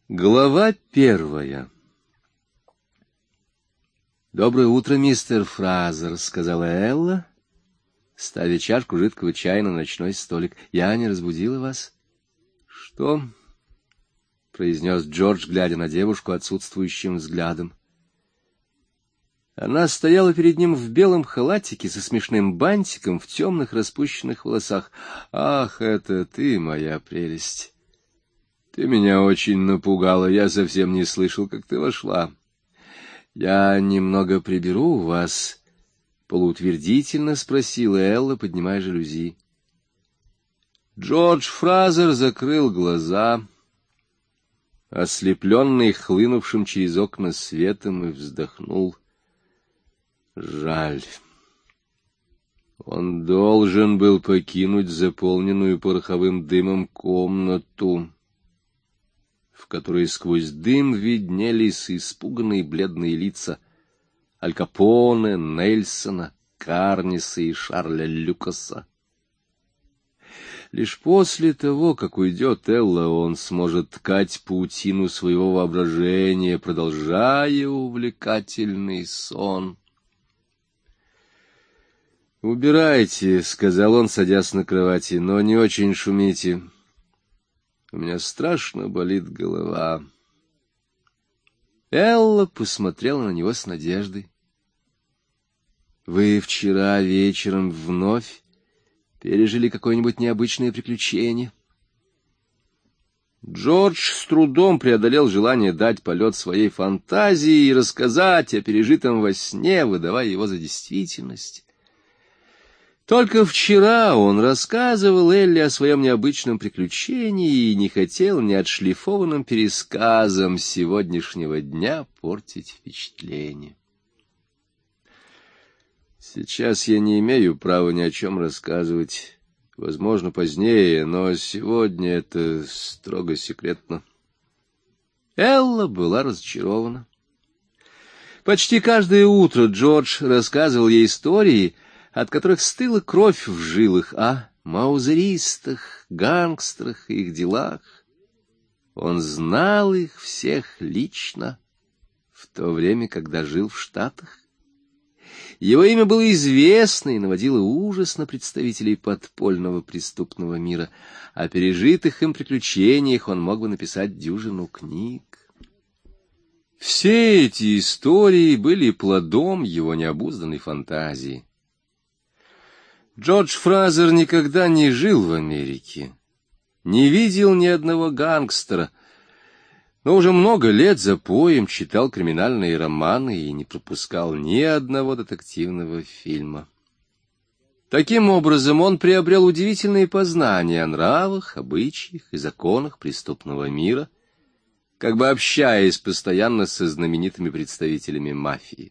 Глава 1. «Доброе утро, мистер Фразер», — сказала Элла, ставя чашку жидкого чая на ночной столик. «Я не разбудила вас?» «Что?» — произнес Джордж, глядя на девушку отсутствующим взглядом. Она стояла перед ним в белом халатике со смешным бантиком в темных распущенных волосах. «Ах, это ты, моя прелесть! Ты меня очень напугала, я совсем не слышал, как ты вошла. Я немного приберу вас?» — полуутвердительно спросила Элла, поднимая жалюзи. Джордж Фразер закрыл глаза, ослепленный хлынувшим через окна светом, и вздохнул. Жаль. Он должен был покинуть заполненную пороховым дымом комнату, в которой сквозь дым виднелись испуганные бледные лица Аль Капоне, Нельсона, Карниса и Шарля Люкаса. Лишь после того, как уйдет Элла, он сможет ткать паутину своего воображения, продолжая увлекательный сон. «Убирайте», — сказал он, садясь на кровати, — «но не очень шумите. У меня страшно болит голова». Элла посмотрела на него с надеждой. «Вы вчера вечером вновь пережили какое-нибудь необычное приключение?» Джордж с трудом преодолел желание дать полет своей фантазии и рассказать о пережитом во сне, выдавая его за действительность. Только вчера он рассказывал Элле о своем необычном приключении и не хотел ни отшлифованным пересказом сегодняшнего дня портить впечатление. Сейчас я не имею права ни о чем рассказывать, возможно, позднее, но сегодня это строго секретно. Элла была разочарована. Почти каждое утро Джордж рассказывал ей истории, от которых стыла кровь в жилах, о маузеристах, гангстерах и их делах. Он знал их всех лично в то время, когда жил в Штатах. Его имя было известно и наводило ужас на представителей подпольного преступного мира. О пережитых им приключениях он мог бы написать дюжину книг. Все эти истории были плодом его необузданной фантазии. Джордж Фразер никогда не жил в Америке, не видел ни одного гангстера, но уже много лет запоем читал криминальные романы и не пропускал ни одного детективного фильма. Таким образом, он приобрел удивительные познания о нравах, обычаях и законах преступного мира, как бы общаясь постоянно со знаменитыми представителями мафии.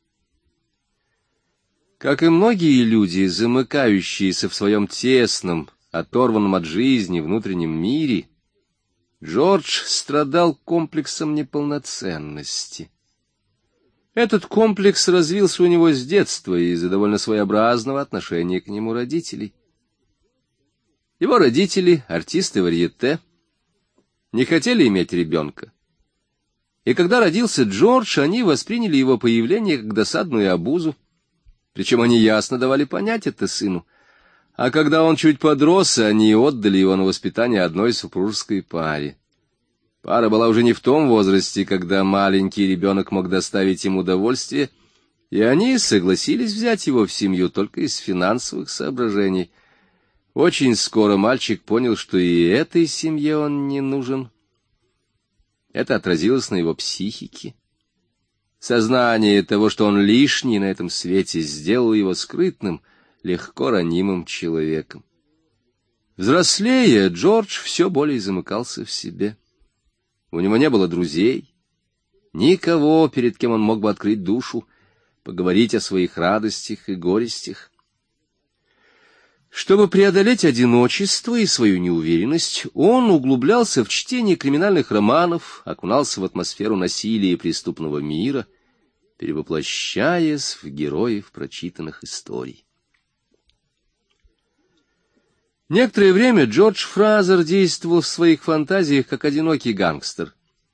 Как и многие люди, замыкающиеся в своем тесном, оторванном от жизни внутреннем мире, Джордж страдал комплексом неполноценности. Этот комплекс развился у него с детства из-за довольно своеобразного отношения к нему родителей. Его родители, артисты варьете, не хотели иметь ребенка. И когда родился Джордж, они восприняли его появление как досадную обузу. Причем они ясно давали понять это сыну. А когда он чуть подрос, они отдали его на воспитание одной супружеской паре. Пара была уже не в том возрасте, когда маленький ребенок мог доставить им удовольствие, и они согласились взять его в семью только из финансовых соображений. Очень скоро мальчик понял, что и этой семье он не нужен. Это отразилось на его психике. Сознание того, что он лишний на этом свете, сделало его скрытным, легко ранимым человеком. Взрослея, Джордж все более замыкался в себе. У него не было друзей, никого, перед кем он мог бы открыть душу, поговорить о своих радостях и горестях. Чтобы преодолеть одиночество и свою неуверенность, он углублялся в чтение криминальных романов, окунался в атмосферу насилия и преступного мира, перевоплощаясь в героев прочитанных историй. Некоторое время Джордж Фразер действовал в своих фантазиях как одинокий гангстер,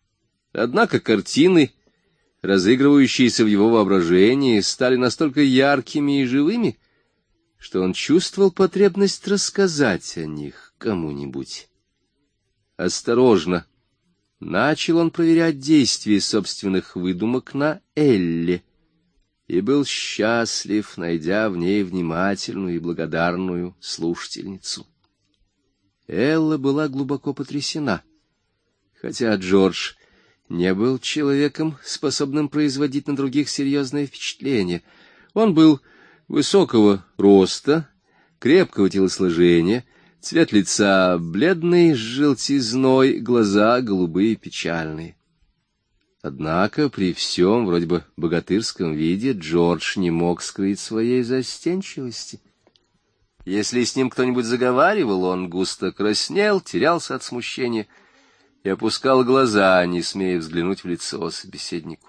Однако картины, разыгрывающиеся в его воображении, стали настолько яркими и живыми, что он чувствовал потребность рассказать о них кому-нибудь. Осторожно начал он проверять действие собственных выдумок на Элле и был счастлив, найдя в ней внимательную и благодарную слушательницу. Элла была глубоко потрясена, хотя Джордж не был человеком, способным производить на других серьезное впечатление. Он был высокого роста, крепкого телосложения, цвет лица бледный, с желтизной, глаза голубые, печальные. Однако при всем вроде бы богатырском виде Джордж не мог скрыть своей застенчивости. Если с ним кто-нибудь заговаривал, он густо краснел, терялся от смущения и опускал глаза, не смея взглянуть в лицо собеседнику.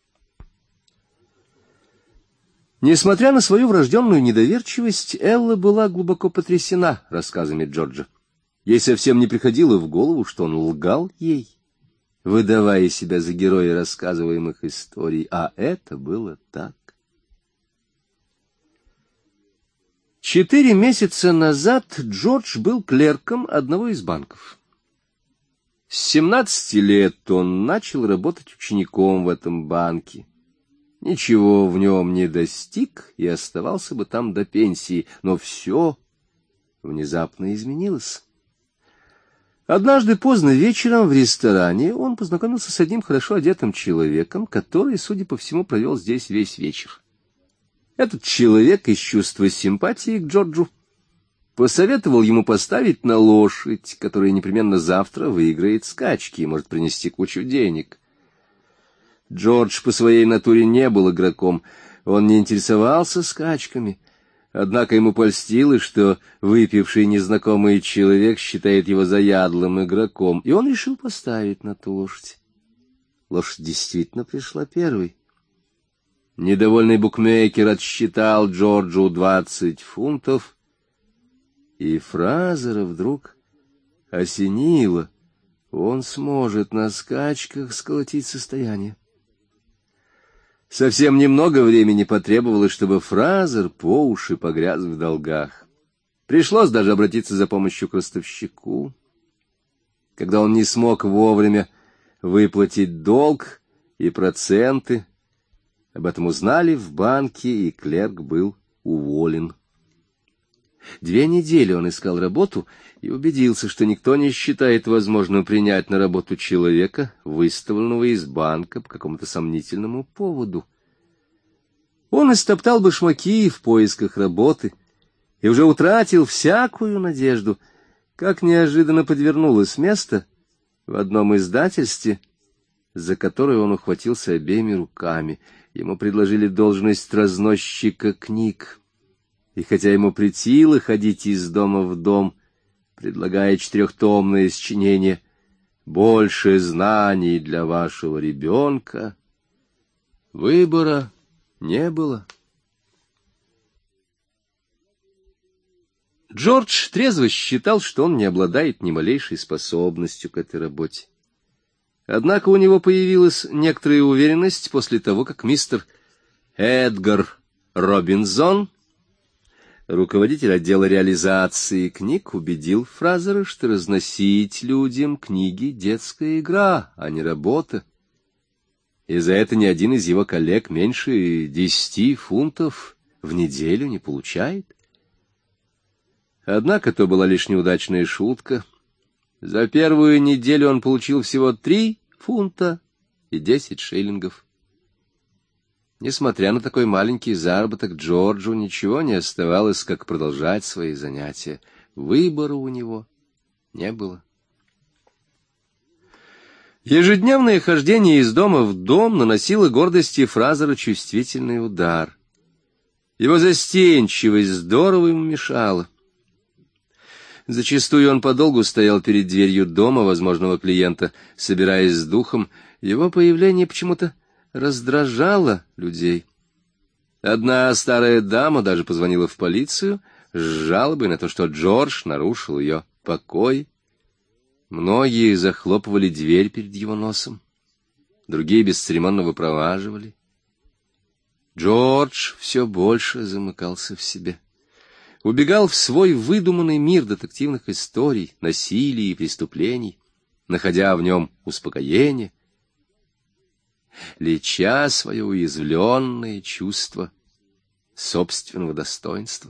Несмотря на свою врожденную недоверчивость, Элла была глубоко потрясена рассказами Джорджа. Ей совсем не приходило в голову, что он лгал ей, выдавая себя за героя рассказываемых историй, а это было так. 4 месяца назад Джордж был клерком одного из банков. С 17 лет он начал работать учеником в этом банке. Ничего в нем не достиг и оставался бы там до пенсии, но все внезапно изменилось. Однажды поздно вечером в ресторане он познакомился с одним хорошо одетым человеком, который, судя по всему, провел здесь весь вечер. Этот человек из чувства симпатии к Джорджу посоветовал ему поставить на лошадь, которая непременно завтра выиграет скачки и может принести кучу денег. Джордж по своей натуре не был игроком, он не интересовался скачками, однако ему польстило, что выпивший незнакомый человек считает его заядлым игроком, и он решил поставить на ту лошадь. Лошадь действительно пришла первой. Недовольный букмекер отсчитал Джорджу 20 фунтов, и Фразера вдруг осенило: он сможет на скачках сколотить состояние. Совсем немного времени потребовалось, чтобы Фразер по уши погряз в долгах. Пришлось даже обратиться за помощью к ростовщику. Когда он не смог вовремя выплатить долг и проценты, об этом узнали в банке, и клерк был уволен. 2 недели он искал работу и убедился, что никто не считает возможным принять на работу человека, выставленного из банка по какому-то сомнительному поводу. Он истоптал башмаки в поисках работы и уже утратил всякую надежду, как неожиданно подвернулось место в одном издательстве, за которое он ухватился обеими руками. Ему предложили должность разносчика книг. И хотя ему претило ходить из дома в дом, предлагая 4-томное сочинение «Больше знаний для вашего ребенка», выбора не было. Джордж трезво считал, что он не обладает ни малейшей способностью к этой работе. Однако у него появилась некоторая уверенность после того, как мистер Эдгар Робинсон, руководитель отдела реализации книг, убедил Фразера, что разносить людям книги — детская игра, а не работа. И за это ни один из его коллег меньше 10 фунтов в неделю не получает. Однако то была лишь неудачная шутка. За первую неделю он получил всего 3 фунта и 10 шиллингов. Несмотря на такой маленький заработок, Джорджу ничего не оставалось, как продолжать свои занятия. Выбора у него не было. Ежедневное хождение из дома в дом наносило гордости Фразера чувствительный удар. Его застенчивость здорово ему мешала. Зачастую он подолгу стоял перед дверью дома возможного клиента, собираясь с духом. Его появление почему-то раздражало людей. Одна старая дама даже позвонила в полицию с жалобой на то, что Джордж нарушил ее покой. Многие захлопывали дверь перед его носом. другие бесцеремонно выпроваживали. Джордж все больше замыкался в себе. Убегал в свой выдуманный мир детективных историй, насилий и преступлений, находя в нем успокоение, леча свое уязвленное чувство собственного достоинства.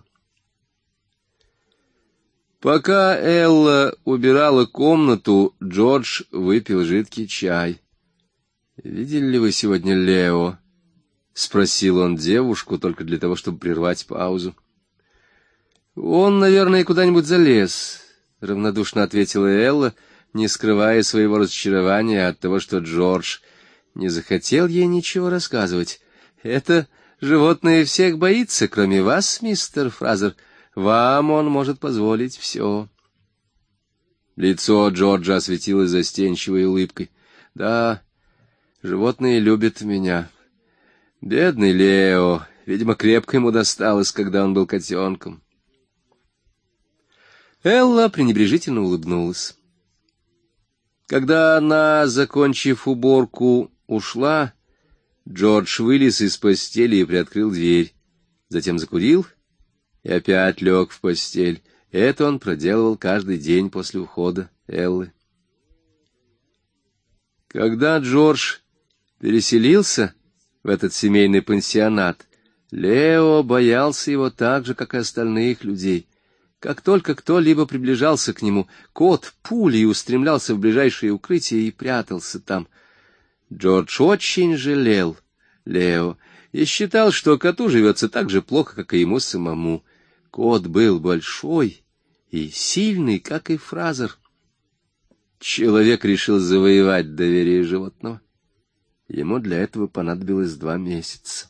Пока Элла убирала комнату, Джордж выпил жидкий чай. «Видели ли вы сегодня Лео?» — спросил он девушку только для того, чтобы прервать паузу. «Он, наверное, куда-нибудь залез», — равнодушно ответила Элла, не скрывая своего разочарования от того, что Джордж не захотел ей ничего рассказывать. «Это животное всех боится, кроме вас, мистер Фразер. Вам он может позволить все». Лицо Джорджа осветилось застенчивой улыбкой. «Да, животные любят меня. Бедный Лео, видимо, крепко ему досталось, когда он был котенком». Элла пренебрежительно улыбнулась. Когда она, закончив уборку, ушла, Джордж вылез из постели и приоткрыл дверь. Затем закурил и опять лег в постель. Это он проделывал каждый день после ухода Эллы. Когда Джордж переселился в этот семейный пансионат, Лео боялся его так же, как и остальных людей. Как только кто-либо приближался к нему, кот пулей устремлялся в ближайшее укрытие и прятался там. Джордж очень жалел Лео и считал, что коту живется так же плохо, как и ему самому. Кот был большой и сильный, как и Фразер. Человек решил завоевать доверие животного. Ему для этого понадобилось 2 месяца.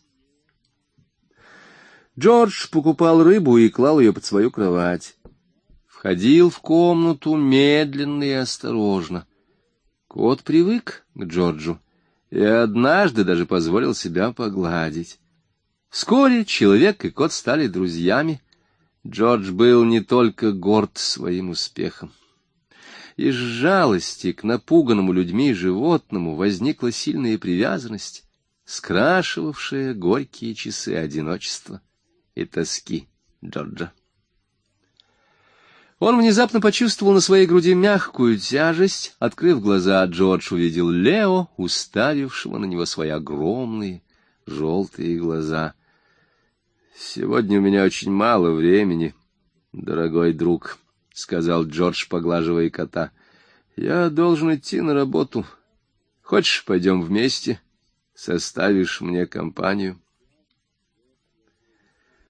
Джордж покупал рыбу и клал ее под свою кровать. Входил в комнату медленно и осторожно. Кот привык к Джорджу и однажды даже позволил себя погладить. Вскоре человек и кот стали друзьями. Джордж был не только горд своим успехом. Из жалости к напуганному людьми животному возникла сильная привязанность, скрашивавшая горькие часы одиночества и тоски Джорджа. Он внезапно почувствовал на своей груди мягкую тяжесть. Открыв глаза, Джордж увидел Лео, уставившего на него свои огромные желтые глаза. «Сегодня у меня очень мало времени, дорогой друг», — сказал Джордж, поглаживая кота. «Я должен идти на работу. Хочешь, пойдем вместе? Составишь мне компанию?»